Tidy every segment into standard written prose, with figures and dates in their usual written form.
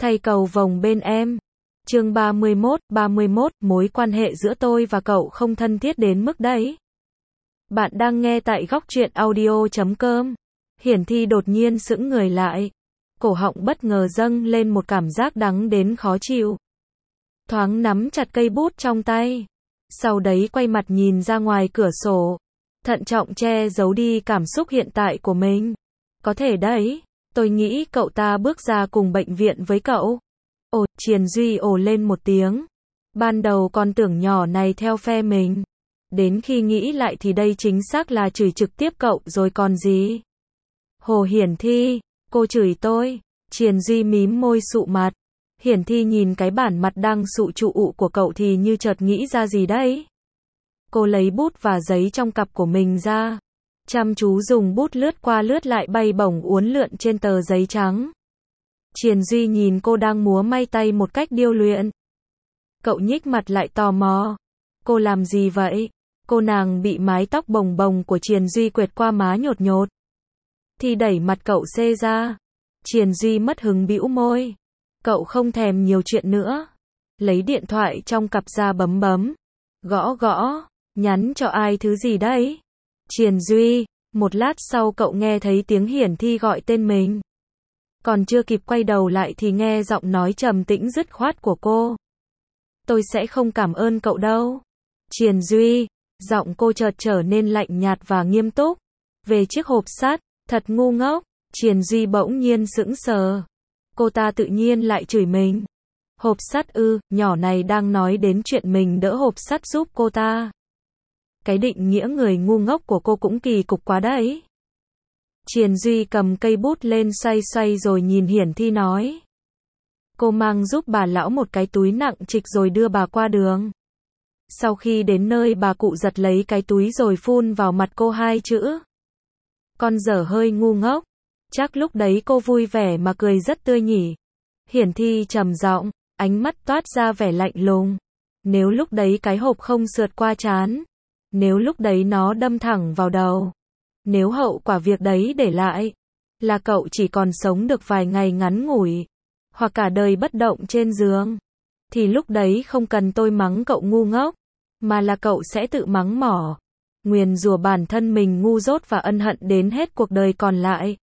Thay cầu vồng bên em. Chương 31, mối quan hệ giữa tôi và cậu không thân thiết đến mức đấy. Bạn đang nghe tại góc truyện audio.com. Hiển Thi đột nhiên sững người lại. Cổ họng bất ngờ dâng lên một cảm giác đắng đến khó chịu. Thoáng nắm chặt cây bút trong tay. Sau đấy quay mặt nhìn ra ngoài cửa sổ. Thận trọng che giấu đi cảm xúc hiện tại của mình. Có thể đấy. Tôi nghĩ cậu ta bước ra cùng bệnh viện với cậu. Ồ, Triền Duy ồ lên một tiếng. Ban đầu con tưởng nhỏ này theo phe mình. Đến khi nghĩ lại thì đây chính xác là chửi trực tiếp cậu rồi còn gì. Hồ Hiển Thi, cô chửi tôi. Triền Duy mím môi sụ mặt. Hiển Thi nhìn cái bản mặt đang sụ trụ của cậu thì như chợt nghĩ ra gì đấy. Cô lấy bút và giấy trong cặp của mình ra. Chăm chú dùng bút lướt qua lướt lại bay bổng uốn lượn trên tờ giấy trắng. Triền Duy nhìn cô đang múa may tay một cách điêu luyện. Cậu nhích mặt lại tò mò. Cô làm gì vậy? Cô nàng bị mái tóc bồng bồng của Triền Duy quệt qua má nhột nhột. Thì đẩy mặt cậu xê ra. Triền Duy mất hứng bĩu môi. Cậu không thèm nhiều chuyện nữa. Lấy điện thoại trong cặp ra bấm bấm. Gõ gõ. Nhắn cho ai thứ gì đấy? Triền Duy. Một lát sau cậu nghe thấy tiếng Hiển Thi gọi tên mình. Còn chưa kịp quay đầu lại thì nghe giọng nói trầm tĩnh dứt khoát của cô. Tôi sẽ không cảm ơn cậu đâu. Triền Duy. Giọng cô chợt trở nên lạnh nhạt và nghiêm túc. Về chiếc hộp sắt, thật ngu ngốc. Triền Duy bỗng nhiên sững sờ. Cô ta tự nhiên lại chửi mình. Hộp sắt ư? Nhỏ này đang nói đến chuyện mình đỡ hộp sắt giúp cô ta. Cái định nghĩa người ngu ngốc của cô cũng kỳ cục quá đấy. Triền Duy cầm cây bút lên xoay xoay rồi nhìn Hiển Thi nói. Cô mang giúp bà lão một cái túi nặng trịch rồi đưa bà qua đường. Sau khi đến nơi bà cụ giật lấy cái túi rồi phun vào mặt cô hai chữ. Con dở hơi ngu ngốc. Chắc lúc đấy cô vui vẻ mà cười rất tươi nhỉ. Hiển Thi trầm giọng, ánh mắt toát ra vẻ lạnh lùng. Nếu lúc đấy cái hộp không sượt qua trán. Nếu lúc đấy nó đâm thẳng vào đầu. Nếu hậu quả việc đấy để lại là cậu chỉ còn sống được vài ngày ngắn ngủi, hoặc cả đời bất động trên giường, thì lúc đấy không cần tôi mắng cậu ngu ngốc, mà là cậu sẽ tự mắng mỏ, nguyền rủa bản thân mình ngu dốt và ân hận đến hết cuộc đời còn lại.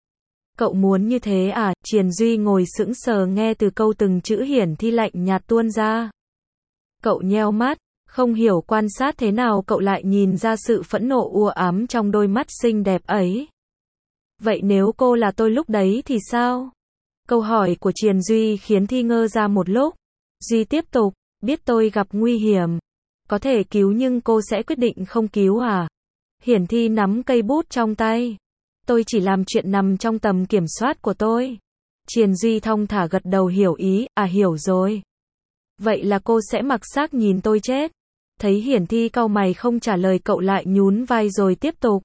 Cậu muốn như thế à? Triền Duy ngồi sững sờ nghe từ câu từng chữ Hiển Thi lạnh nhạt tuôn ra. Cậu nheo mắt. Không hiểu quan sát thế nào cậu lại nhìn ra sự phẫn nộ u ám trong đôi mắt xinh đẹp ấy. Vậy nếu cô là tôi lúc đấy thì sao? Câu hỏi của Triền Duy khiến Thi ngơ ra một lúc. Duy tiếp tục, biết tôi gặp nguy hiểm. Có thể cứu nhưng cô sẽ quyết định không cứu à? Hiển Thi nắm cây bút trong tay. Tôi chỉ làm chuyện nằm trong tầm kiểm soát của tôi. Triền Duy thong thả gật đầu hiểu ý, à hiểu rồi. Vậy là cô sẽ mặc xác nhìn tôi chết. Thấy Hiển Thi cau mày không trả lời cậu lại nhún vai rồi tiếp tục.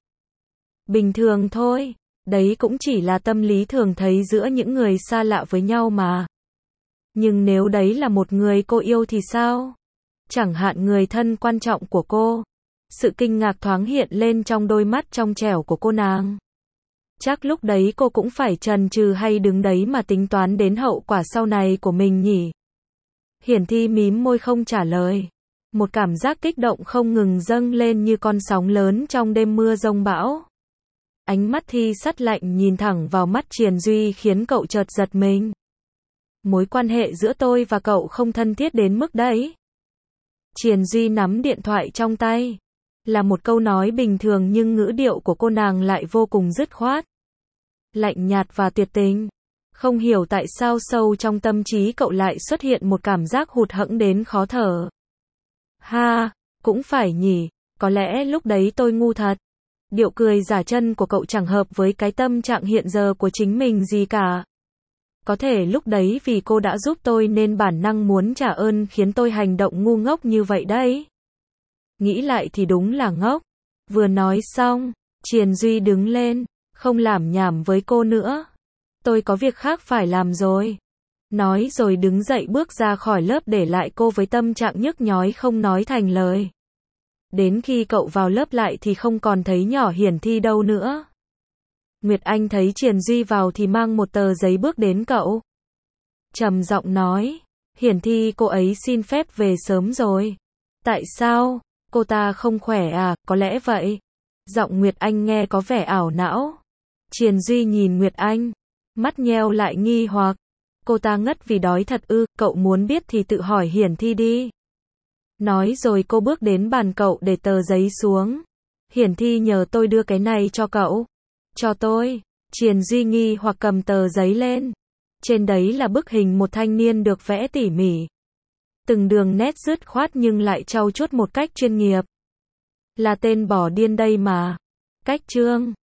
Bình thường thôi, đấy cũng chỉ là tâm lý thường thấy giữa những người xa lạ với nhau mà. Nhưng nếu đấy là một người cô yêu thì sao? Chẳng hạn người thân quan trọng của cô. Sự kinh ngạc thoáng hiện lên trong đôi mắt trong trẻo của cô nàng. Chắc lúc đấy cô cũng phải chần chừ hay đứng đấy mà tính toán đến hậu quả sau này của mình nhỉ? Hiển Thi mím môi không trả lời. Một cảm giác kích động không ngừng dâng lên như con sóng lớn trong đêm mưa giông bão. Ánh mắt Thi sắt lạnh nhìn thẳng vào mắt Triền Duy khiến cậu chợt giật mình. Mối quan hệ giữa tôi và cậu không thân thiết đến mức đấy. Triền Duy nắm điện thoại trong tay. Là một câu nói bình thường nhưng ngữ điệu của cô nàng lại vô cùng dứt khoát. Lạnh nhạt và tuyệt tình. Không hiểu tại sao sâu trong tâm trí cậu lại xuất hiện một cảm giác hụt hẫng đến khó thở. Ha, cũng phải nhỉ, có lẽ lúc đấy tôi ngu thật. Điệu cười giả chân của cậu chẳng hợp với cái tâm trạng hiện giờ của chính mình gì cả. Có thể lúc đấy vì cô đã giúp tôi nên bản năng muốn trả ơn khiến tôi hành động ngu ngốc như vậy đấy. Nghĩ lại thì đúng là ngốc. Vừa nói xong, Triền Duy đứng lên, không lảm nhảm với cô nữa. Tôi có việc khác phải làm rồi. Nói rồi đứng dậy bước ra khỏi lớp để lại cô với tâm trạng nhức nhói không nói thành lời. Đến khi cậu vào lớp lại thì không còn thấy nhỏ Hiển Thi đâu nữa. Nguyệt Anh thấy Triền Duy vào thì mang một tờ giấy bước đến cậu. trầm giọng nói. Hiển Thi cô ấy xin phép về sớm rồi. Tại sao? Cô ta không khỏe à? Có lẽ vậy. Giọng Nguyệt Anh nghe có vẻ ảo não. Triền Duy nhìn Nguyệt Anh, mắt nheo lại nghi hoặc. Cô ta ngất vì đói thật ư? Cậu muốn biết thì tự hỏi Hiển Thi đi. Nói rồi cô bước đến bàn cậu để tờ giấy xuống. Hiển Thi nhờ tôi đưa cái này cho cậu. Cho tôi. Triền Duy nghi hoặc cầm tờ giấy lên. Trên đấy là bức hình một thanh niên được vẽ tỉ mỉ. Từng đường nét dứt khoát nhưng lại trau chuốt một cách chuyên nghiệp. Là tên Bỏ Điên đây mà. Cách chương